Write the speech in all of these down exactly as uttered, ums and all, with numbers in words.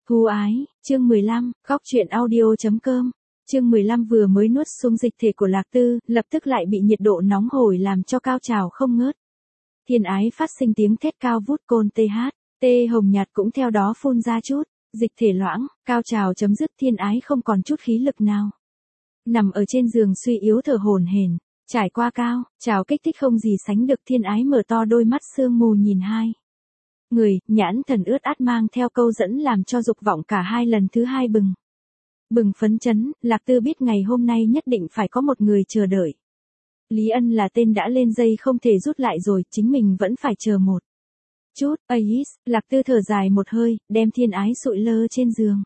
Hu ái, chương mười lăm, góc truyện audio.com. Chương mười lăm vừa mới nuốt xuống dịch thể của Lạc Tư, lập tức lại bị nhiệt độ nóng hổi làm cho cao trào không ngớt. Thiên ái phát sinh tiếng thét cao vút côn tê hát, tê hồng nhạt cũng theo đó phun ra chút, dịch thể loãng, cao trào chấm dứt, thiên ái không còn chút khí lực nào. Nằm ở trên giường suy yếu thở hổn hển, trải qua cao, trào kích thích không gì sánh được, thiên ái mở to đôi mắt sương mù nhìn hai người, nhãn thần ướt át mang theo câu dẫn làm cho dục vọng cả hai lần thứ hai bừng. Bừng phấn chấn, Lạc Tư biết ngày hôm nay nhất định phải có một người chờ đợi. Lý Ân là tên đã lên dây không thể rút lại rồi, chính mình vẫn phải chờ một chút. Ais, Lạc Tư thở dài một hơi, đem thiên ái sụi lơ trên giường.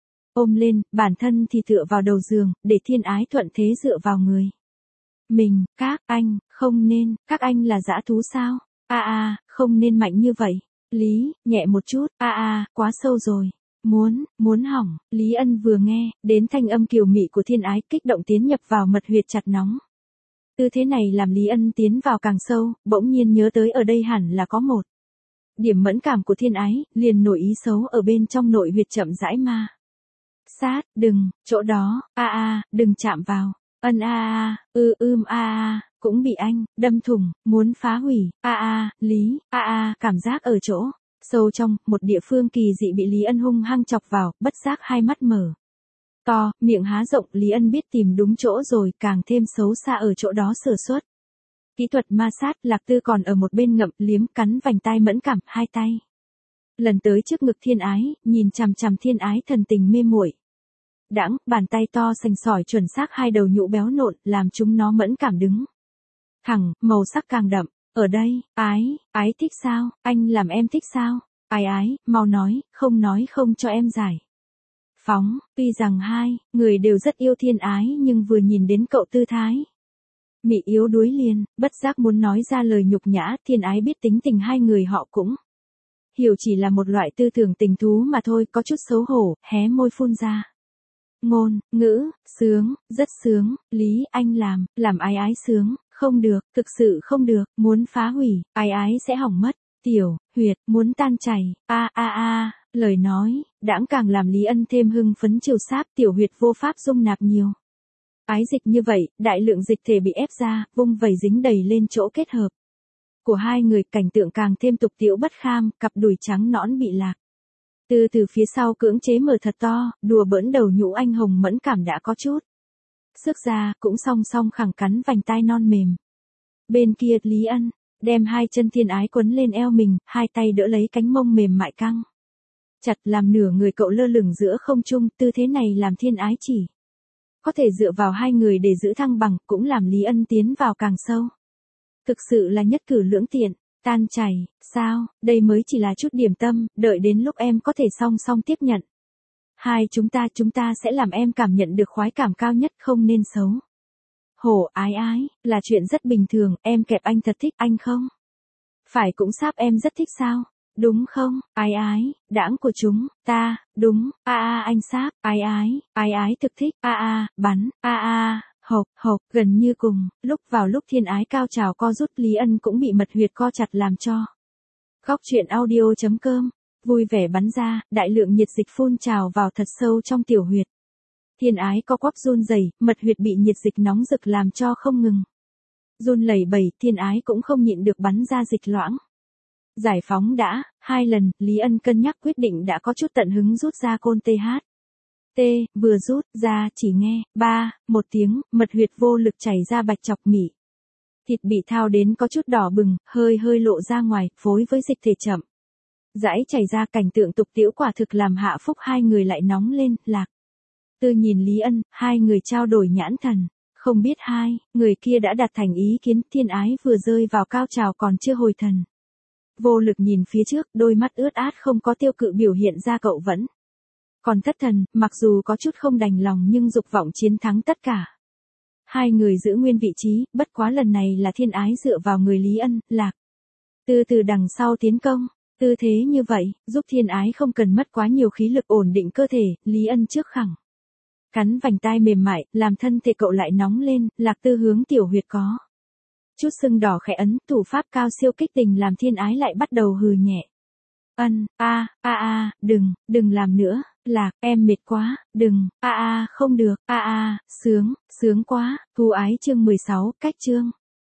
Ôm lên, bản thân thì tựa vào đầu giường, để thiên ái thuận thế dựa vào người. Mình, các anh, không nên, các anh là dã thú sao? A a, không nên mạnh như vậy. Lý, nhẹ một chút, a a, quá sâu rồi. Muốn, muốn hỏng, Lý Ân vừa nghe, đến thanh âm kiều mị của thiên ái kích động tiến nhập vào mật huyệt chặt nóng. Tư thế này làm Lý Ân tiến vào càng sâu, bỗng nhiên nhớ tới ở đây hẳn là có một điểm mẫn cảm của thiên ái, liền nổi ý xấu ở bên trong nội huyệt chậm rãi ma sát, đừng, chỗ đó, a a, đừng chạm vào, ân a a, ư ưm a a, cũng bị anh đâm thủng, muốn phá hủy, a a, Lý, a a, cảm giác ở chỗ sâu trong, một địa phương kỳ dị bị Lý Ân hung hăng chọc vào, bất giác hai mắt mở to, miệng há rộng, Lý Ân biết tìm đúng chỗ rồi, càng thêm xấu xa ở chỗ đó sửa xuất. Kỹ thuật ma sát, Lạc Tư còn ở một bên ngậm, liếm, cắn vành tai mẫn cảm, hai tay lần tới trước ngực thiên ái, nhìn chằm chằm thiên ái thần tình mê muội. Đãng, bàn tay to sành sỏi chuẩn xác hai đầu nhũ béo nộn, làm chúng nó mẫn cảm đứng thẳng, màu sắc càng đậm. Ở đây, ái, ái thích sao, anh làm em thích sao? Ái ái, mau nói, không nói không cho em giải phóng. Tuy rằng hai người đều rất yêu thiên ái nhưng vừa nhìn đến cậu tư thái mị yếu đuối liền, bất giác muốn nói ra lời nhục nhã. Thiên ái biết tính tình hai người họ cũng hiểu chỉ là một loại tư tưởng tình thú mà thôi, có chút xấu hổ, hé môi phun ra ngôn ngữ, sướng, rất sướng. Lý, anh làm, làm ái ái sướng, không được, thực sự không được, muốn phá hủy, ái ái sẽ hỏng mất, tiểu huyệt, muốn tan chảy, a a a, lời nói, đãng càng làm Lý Ân thêm hưng phấn chiều sáp, tiểu huyệt vô pháp dung nạp nhiều ái dịch như vậy, đại lượng dịch thể bị ép ra, vung vẩy dính đầy lên chỗ kết hợp của hai người, cảnh tượng càng thêm tục tiễu bất kham, cặp đùi trắng nõn bị Lạc Từ từ phía sau cưỡng chế mở thật to, đùa bỡn đầu nhũ anh hồng mẫn cảm đã có chút sức ra, cũng song song khẳng cắn vành tai non mềm. Bên kia, Lý Ân đem hai chân thiên ái quấn lên eo mình, hai tay đỡ lấy cánh mông mềm mại căng chặt, làm nửa người cậu lơ lửng giữa không trung. Tư thế này làm thiên ái chỉ có thể dựa vào hai người để giữ thăng bằng, cũng làm Lý Ân tiến vào càng sâu. Thực sự là nhất cử lưỡng tiện. Tan chảy, sao, đây mới chỉ là chút điểm tâm, đợi đến lúc em có thể song song tiếp nhận. Hai chúng ta chúng ta sẽ làm em cảm nhận được khoái cảm cao nhất, không nên xấu hổ. Ái ái, là chuyện rất bình thường, em kẹp anh thật thích, anh không phải cũng sáp em rất thích sao? Đúng không? Ái ái, đãng của chúng ta, đúng, a a anh sáp, ái ái, ái ái thực thích, a a, bắn, a a, hộc, hộc, gần như cùng, lúc vào lúc thiên ái cao trào co rút, Lý Ân cũng bị mật huyệt co chặt làm cho. Góc truyện audio.com, vui vẻ bắn ra, đại lượng nhiệt dịch phun trào vào thật sâu trong tiểu huyệt. Thiên ái co quắp run rẩy, mật huyệt bị nhiệt dịch nóng rực làm cho không ngừng run lẩy bẩy, thiên ái cũng không nhịn được bắn ra dịch loãng. Giải phóng đã, hai lần, Lý Ân cân nhắc quyết định đã có chút tận hứng rút ra côn tê hát. T, vừa rút ra, chỉ nghe, ba, một tiếng, mật huyệt vô lực chảy ra bạch chọc mỉ. Thịt bị thao đến có chút đỏ bừng, hơi hơi lộ ra ngoài, phối với dịch thể chậm rãi chảy ra, cảnh tượng tục tiễu quả thực làm hạ phúc hai người lại nóng lên. Lạc Tư nhìn Lý Ân, hai người trao đổi nhãn thần. Không biết hai người kia đã đặt thành ý kiến. Thiên ái vừa rơi vào cao trào còn chưa hồi thần vô lực nhìn phía trước, đôi mắt ướt át không có tiêu cự biểu hiện ra, cậu vẫn còn thất thần, mặc dù có chút không đành lòng nhưng dục vọng chiến thắng tất cả. Hai người giữ nguyên vị trí, bất quá lần này là thiên ái dựa vào người Lý Ân. Lạc Tư từ đằng sau tiến công. Tư thế như vậy, giúp thiên ái không cần mất quá nhiều khí lực ổn định cơ thể. Lý Ân trước khẳng cắn vành tai mềm mại, làm thân thể cậu lại nóng lên. Lạc Tư hướng tiểu huyệt có chút sưng đỏ khẽ ấn, thủ pháp cao siêu kích tình làm thiên ái lại bắt đầu hừ nhẹ. Ân, a, a a, đừng, đừng làm nữa, Lạc, em mệt quá, đừng, a a không được, a a, sướng, sướng quá, thu ái chương mười sáu, cách chương.